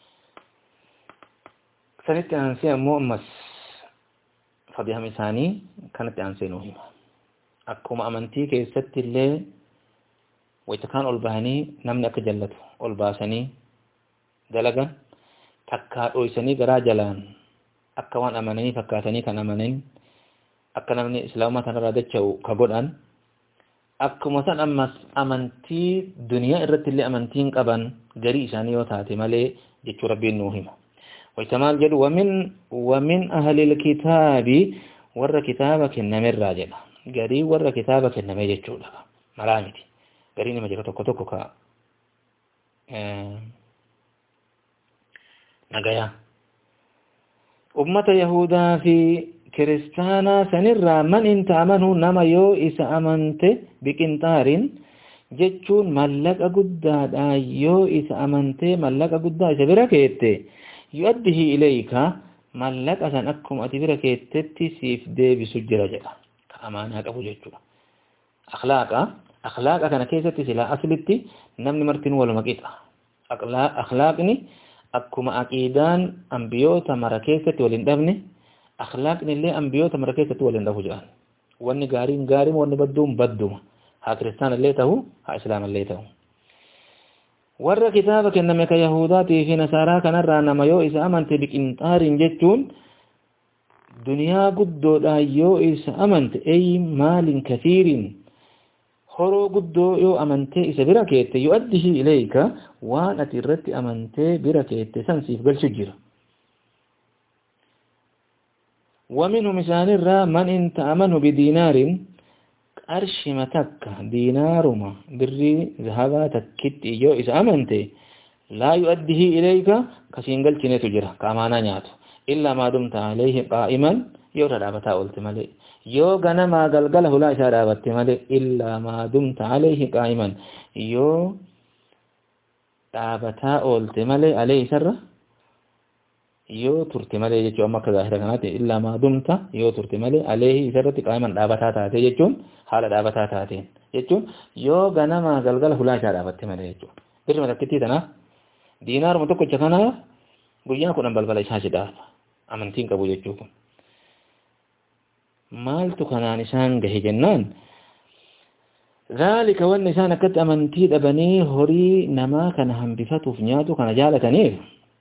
A: sanitti aansee ammoo ammas fadhiham isaanii kanatti aansee nuu hima akkuma amantii keessatti illee wayta kaan ol bahanii namni akka jallatu ol baasanii dalagan takkaa dhoysanii garaa jalaan akka waan amananii fakkaatanii kan amanin akka namni islaama tanarraa dacha'u ka godhan akkuma san ammas amantii duniyaa irratti illee amantiin qaban garii isaanii yoo taate malee jechuu rabbiin nuu hima wayta maal jedhu wamin wamin ahlil kitaabi warra kitaaba kennamerraa jedha garii warra kitaaba kenname jechuudha maraa miti garii nima jira tokko tokko ka nagaya ummata yahudaa fi kiristaanaa sanirraa man in ta'amanu nama yoo isa amante biqintaarin jechuun mallaqa guddaadha yoo isa amante mallaqa guddaa isa bira keette yu'addihi ilayka mallaqa san akkuma ati bira keettetti siif deebisu jira jedha ka amaanaa qabu jechuudha akhlaaqa akhlaaqa kana keessatti silaa aslitti namni martinuu waluma qixa akhlaaqni akkuma aqiidaan ambiyoota mara keessatti waliin dhabne akhlaaqni illee ambiyoota mara keessatti waliin dhabu jedhan wanni gaariin gaariin wanni badduun badduma haa kiristaan illee ta'u haa islaam illee ta'u warra kitaaba kenname ka yahudaatii fi nasaaraa kanarraa nama yoo isa amante biqinxaariin jechuun duniyaa guddoodhaa yoo isa amante ay maalin kathiirin horoo guddoo yoo amantee isa bira keette yu'addihi ilayka waan ati irratti amantee bira keette san siif galchu jira ومنهم إسان الرا من إن تأمنه بدينار قرش متك دينارما بري ذهبا تكت يو إذا أمنته لا يؤديه إليك كسينجل تنيت جرا كامانا نياتو إلا ما دمت عليه قائما يو تدابتا قلت مالي يو غنما غلغله لا شرابت مالي إلا ما دمت عليه قائما يو دابتا قلت مالي عليه سر yoo turte malee jechuun amma akka zaahira kanaatti illaa maa dumta yoo turte malee aleehi isarratti qaa'iman dhaabataa taate jechuun haala dhaabataa taateen jechuun yoo ganama galgala hulaa isaa dhaabatte malee jechuudha. Birri matakkittii tanaaf diinaaruma tokkocha kanaaf guyyaa kudhan balbala isaa si dhaaba amantiin qabu jechuu kun. Maaltu kanaan isaan gahe jennaan ذلك وأن إسان أكد أمنتي دبني هري نما كان هم بفتو في نياتو كان جالة نيف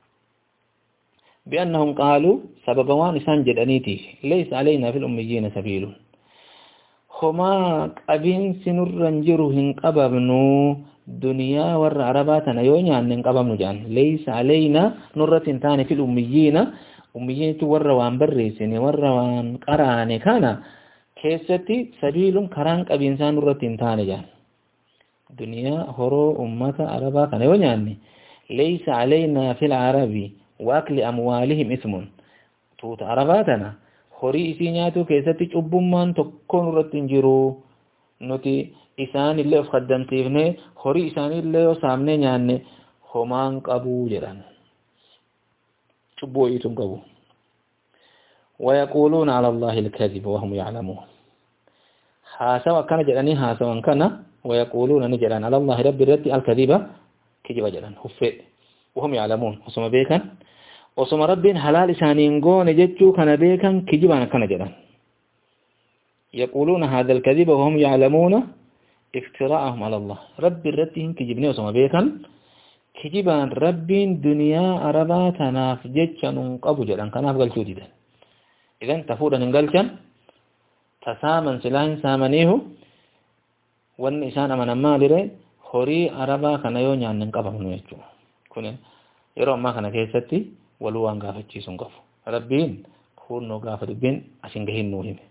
A: بأنهم قالوا سبب وان إسان جدانيتي ليس علينا في الأميين سبيل هما قبين سنر رنجرهن قببنو دنيا ور عرباتنا يوني عن قببنو جان ليس علينا نرة تاني في الأميين أميين ور وان بريسين ور وان قراني كان كيستي سبيل كران قبين سان نرة تاني جان دنيا هرو أمة عرباتنا يوني عني ليس علينا في العربي وأكل أموالهم اسم توت عرباتنا خوري إسينياتو كيستي چبمان تكون رتنجرو نوتي إسان اللي أفخدم تيغني خوري إسان اللي وسامني نياني خمان قبو جران چبو إيتم قبو ويقولون على الله الكذب وهم يعلمون حاسوا كان جراني حاسوا كان ويقولون نجران على الله رب الرد الكذبة كجب جران خفئ وهم يعلمون وسما بيكن وسما رب حلال إسانين قون جتشو كان بيكن كجبان كان جران يقولون هذا الكذب وهم يعلمون افتراءهم على الله رب الرتهم كجبني وسما بيكن كجبان رب دنيا عربا تناف جتشن قبو جران كناف قلتو ديدا إذن تفودا ننقلشن تسامن سلاهن سامنيه وان إسان أمن أمالي خوري عربا كان يونيان ننقبه نويتشو كونه yeroo ammaa kana keessatti waluu waan gaafachiisuun qabu rabbiin hunnoo gaafa dubbiin asin gahin nuu hime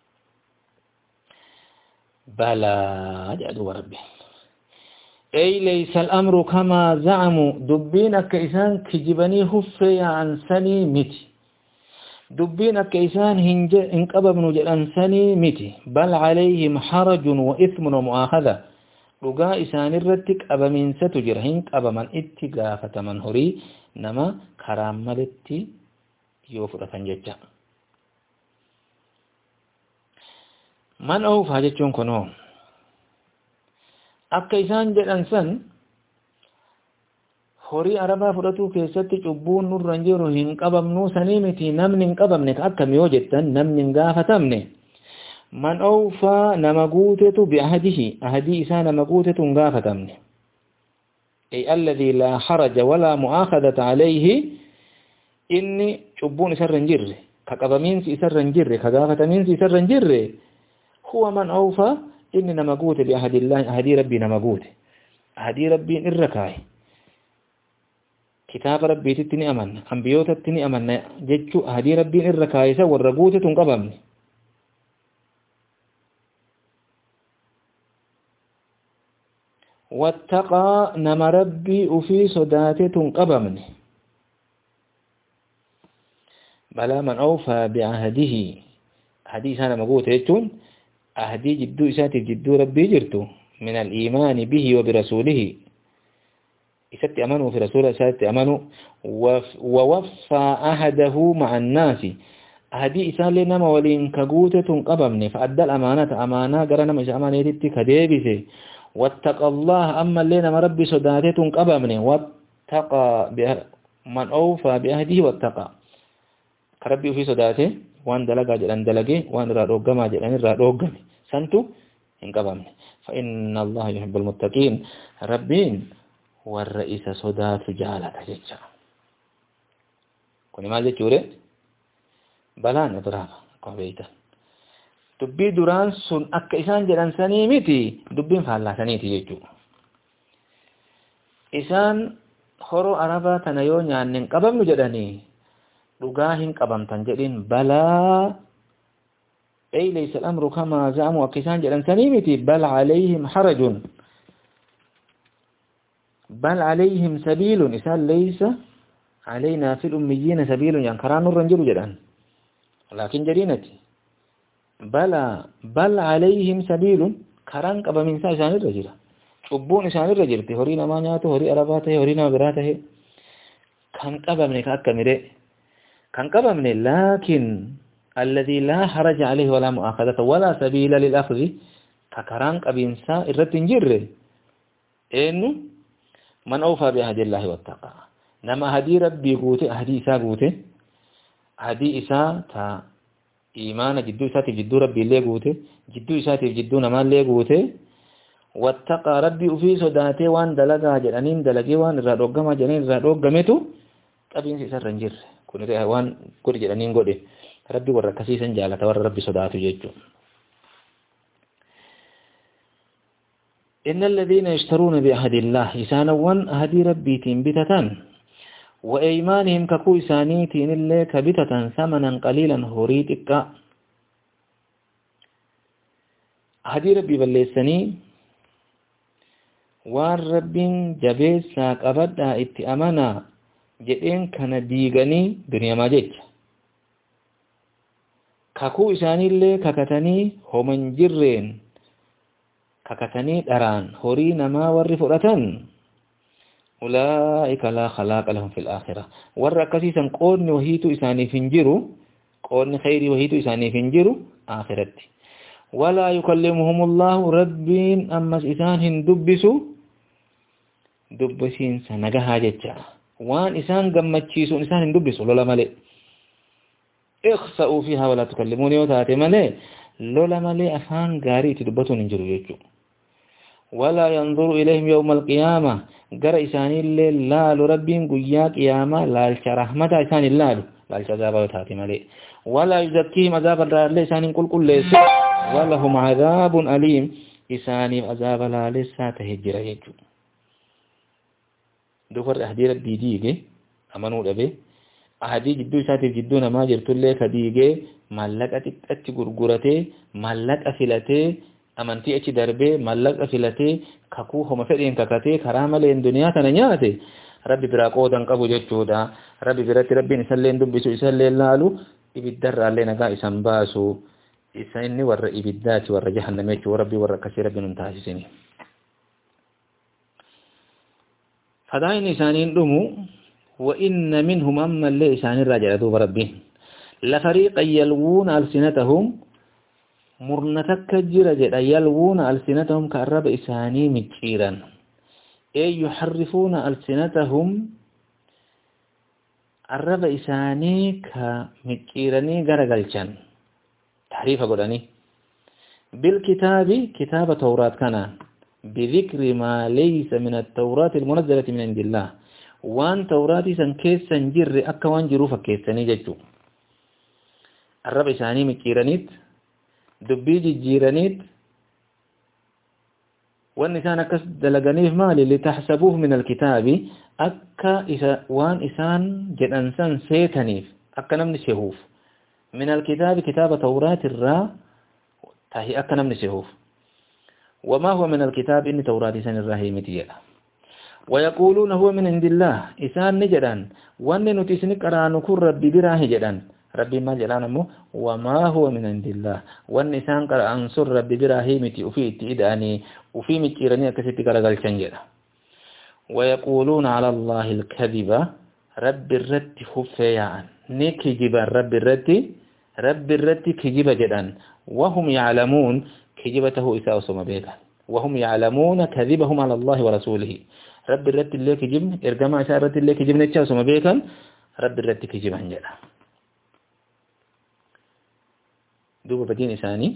A: balaa jedhu rabbiin ay laysa al-amru kama za'amu dubbiin akka isaan kijibanii huffee yaa'ansanii miti دبين أكيسان هنج انقبب نجلان سني متي بل عليهم حرج وإثم ومؤاخذة لقاء إسان الرتك أبا من ستجر هنك أبا من اتقافة من هري نما كرام ملتي يوفر تنججا من أوف هجتشون كنو أكيسان جلان سن horii arabaa fudhatuu keessatti cubbuun nurra jiru hin qabamnu sanii miti namni hin qabamne akkam yoo jettan namni hin gaafatamne man awfaa nama guutetu bi'ahdihi ahdii isaa nama guutetu hin gaafatamne ay alladhi la haraja wala mu'akhadata alayhi inni cubbuun isarra hin jirre ka qabamiinsi isarra hin jirre ka gaafatamiinsi isarra hin jirre huwa man awfaa inni nama guute bi'ahdillahi ahdii rabbii nama guute ahdii rabbiin irra kaaye كتاب ربي تتني أمن أنبيوت تتني أمن جتشو هدي ربي الركايسة والرقوتة تنقبمني واتقى نم ربي وفي صداتة تنقبمني بلا من أوفى بعهده حديث أنا مقوت يتون أهدي جدو إساتي جدو ربي جرتو من الإيمان به وبرسوله إساتي أمنوا في رسوله إساتي أمنوا ووفى أهده مع الناس أهدي إسان لنا مولين كقوتة قبمني فأدى الأمانة أمانة قرنا مش أمانة كديبسي واتقى الله أما لنا مربي صداتة قبمني واتقى من أوفى بأهده واتقى كربي في صداته وان دلقا جلان دلقي وان رادوغما جلان رادوغمي سنتو انقبمني فإن الله يحب المتقين ربين والرئيس صدات جالة جيجا كوني مال جيجوري بلان ادرابا قويتا دبي دوران سن أكا إسان جلان سني ميتي دبين فالله سنيتي جيجو إسان خورو عربا تنيون يعني انقبم نجدني لغاهن قبم تنجدين بلا أي ليس الأمر كما زعموا أكا إسان جلان سني ميتي بل عليهم حرج بل عليهم سبيل إسان ليس علينا في الأميين سبيل يعني كران الرنجل جدًا لكن جرينتي بل بل عليهم سبيل كران قبل من إسان الرجل شبون إسان الرجل هورينا ما نياته هوري أرباته هورينا براته كان قبل من كأكا مري كان قبل من لكن الذي لا حرج عليه ولا مؤاخذة ولا سبيل للأخذ ككران قبل إنسان الرتنجر إنه من أوفى بأهد الله واتقى نما هدي ربي قوتي أهدي إساء قوتي هدي إساء تا إيمان جدو إساء جدو ربي اللي قوتي جدو إساء جدو نما اللي قوتي واتقى ربي أفي صداتي وان دلقا جلانين دلقي وان رادوغما جلانين رادوغمتو قبين سيسر رنجر كون رأي وان كور جلانين قولي ربي ورقسي سنجالة ور ربي صداتو جيجو إن الذين يشترون بأهد الله إسانوان أهدي ربي تنبتة وإيمانهم ككو إسانيتين اللي كبتة ثمنا قليلا هوريتك أهدي ربي بالليساني وان رب جبيسا قبدا اتأمنا جئين كان ديغني دنيا ما جيج ككو إساني اللي ككتني همن جرين kakatanii dharaan horii namaa warri fudhatan ulaa'ika laa khalaaqa lahum fil aakhirah warra akkasiisan qoodni wahiitu isaaniif hin jiru qoodni khayrii wahiitu isaaniif hin jiru aakhiratti walaa yukallimuhumullahu rabbiin ammas isaan hin dubbisu dubbisiinsa nagahaa jecha waan isaan gammachiisuun isaan hin dubbisu lola malee ikhsa'uu fiihaa walaa tukallimuun yoo taate malee lola malee afaan gaarii itti dubbatuun hin jiru jechuudha ولا ينظر إليهم يوم القيامة قرأ إسان اللي لال ربهم قيا قيامة لالش رحمة إسان اللال لالش عذاب وتاتي ملي ولا يزكيهم عذاب اللال إسان قل قل ليس ولهم عذاب أليم إسان عذاب اللال ساتهجر يجو دوفر أهدي ربي ديجي أمنوا لبي أهدي جدو ساتي جدو نما جرتو اللي كديجي مالك أتي قرقرتي مالك أفلتي amantii achi darbee mallaqa filatee kakuu homa fedhiin kakatee karaa malee duniyaa kana nyaate rabbi biraa qoodan qabu jechuudha rabbi biratti rabbiin isallee dubbisu isallee laalu إبدار علينا قا إسان باسو إساني ور إبدات ور جهنم وربي ور كثير بن تاسسني فداين إسانين دمو وإن منهم أما اللي إسان الرجل دوب ربي لفريقا يلوون ألسنتهم مرنتك جرجل يلوون ألسنتهم كأرب إساني مجيرا أي يحرفون ألسنتهم الرب إساني كمجيراني غرقلشان تحريف قداني بالكتاب كتاب توراة كان بذكر ما ليس من التوراة المنزلة من عند الله وان توراتي سن كيس سنجر أكا وان جروفا كيس سنججو الرب إساني مجيرانيت دبيجي جيرانيت والنسان كس دلغنيف مالي لتحسبوه من الكتاب أكا إسا وان إسان جدنسان سيتنيف أكا نمني شهوف من الكتاب كتاب توراة الرا تهي أكا نمني شهوف وما هو من الكتاب إن توراة سن الراهي متيلا ويقولون هو من عند الله إسان نجدان وان نتسنك أرانكور ربي براه جدان ربي ما جلانمو وما هو من عند الله وان إسان قرأ أنصر ربي براه متي أفي إتئداني وفي مكيرانية كسيتي قرقل شنجرة ويقولون على الله الكذب رب الرد خفيان نكجب رب الرد رب الرد كجب جدا وهم يعلمون كجبته إساء سما بيكا وهم يعلمون كذبهم على الله ورسوله رب الرد اللي كجب إرقما إساء الرد اللي كجب نتشاء سما بيكا رب الرد كجب هنجرة دوب بدين إساني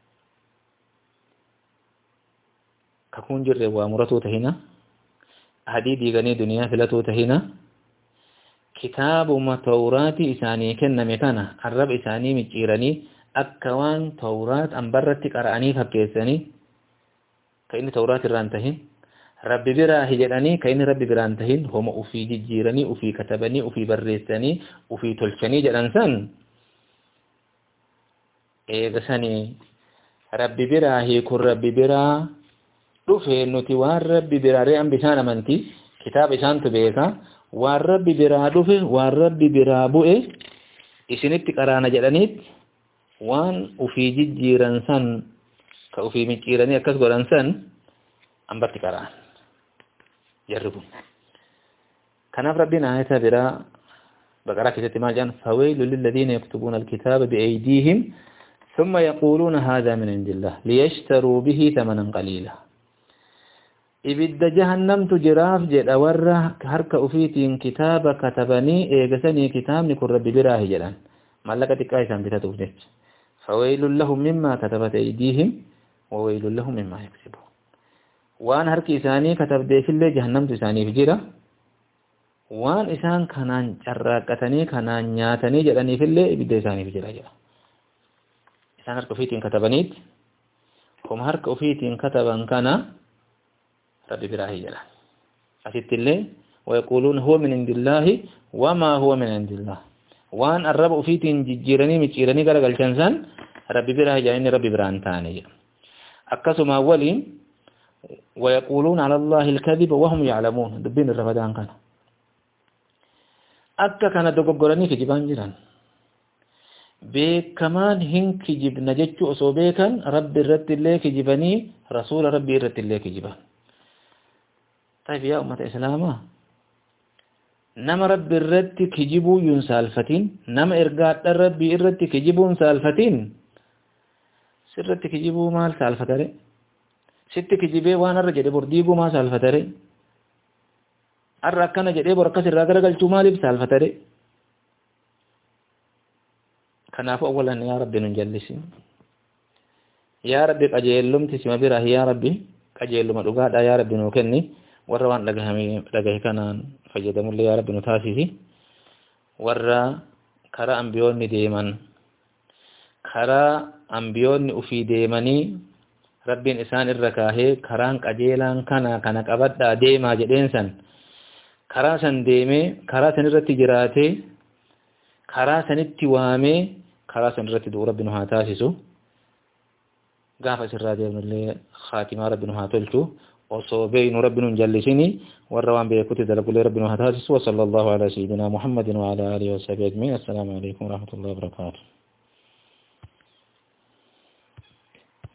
A: ككون جر وامرته تهنا حديدي غني دنيا فلتو تهنا كتاب ما توراتي إساني كن مكانا الرب إساني مجيراني أكوان تورات أنبرت قرآني فكيساني كأن تورات الرانتهين رب برا هجراني كأن رب برانتهين هم أفي جيراني أفي كتباني أفي بريساني أفي تلشاني جلانسان إيه ساني رب برا هيكون رب برا dhufe nuti waan rabbi biraa re'an bisaan amanti kitaaba isaantu beeka waan rabbi biraa dhufe waan rabbi biraa bu'e isinitti qaraana jedhaniit waan ufii jijjiiran san ka ufii micciiranii akkas godhan san ambatti qaraan jarri kun kanaaf rabbiin aayata biraa baqaraa keessatti maal jedhan fawaylu lilladhiina yaktubuuna alkitaaba biaydihim thumma yaquuluuna haadha min indillah liyashtaruu bihi thamanan qaliila ibidda jahannamtu jiraaf jedha warra harka ufiitiin kitaaba katabanii eegasanii kitaabni kun rabbi biraahi jedhan mallaqa xiqqaa isaan bitatuuf jecha fawaylun lahum mimmaa katabat aydiihim wawaylun lahum mimmaa yaksibuun waan harki isaanii katabdeefillee jahannamtu isaaniif jira waan isaan kanaan carraaqatanii kanaan nyaatanii jedhaniifillee ibidda isaaniif jira jedha isaan harka ufiitiin katabaniit kuma harka ufiitiin kataban kana ربي براه جلا أسيت الله ويقولون هو من عند الله وما هو من عند الله وان الرب فيت جيراني مجيراني قال قال كنسان ربي براه جلا ربي بران ثاني أكسم أولين ويقولون على الله الكذب وهم يعلمون دبين الرمضان كان أكا كان دققراني في جبان جيران بكمان هن كجب نجتشو أصوبيكا ربي الرد الله كجباني رسول ربي الرد الله كجبان طيب يا أمة إسلامة نما رب الرد كجبو ينسالفتين نما إرقات الرب الرد كجبو ينسالفتين سرت كجبو مال سالفتري ست كجبه وانا رجل برديبو ما سالفتري الركنا جدي بركة الرجل قال تمالي بسالفتري كناف أولا يا رب نجلسين يا رب أجيلهم تسمى براه يا ربي أجيلهم الأقاد يا رب نوكني warra waan dhagahame dhagahe kanaan fayyadamullee yaa rabbi nu taasisi warra karaa ambiyoonni deeman karaa ambiyoonni ufii deemanii rabbiin isaan irra kaahee karaan qajeelaan kana kana qabadhaa deemaa jedheen san karaa san deemee karaa san irratti jiraatee karaa sanitti waamee karaa san irratti du'u rabbi nu haa taasisu gaafa isirraa deemnullee khaatimaa rabbi nu haa tolchu وصوبين ربنا جلسني والروان بيكوت دلقوا ربنا هتاسس وصلى الله على سيدنا محمد وعلى آله وصحبه أجمعين. السلام عليكم ورحمة الله وبركاته.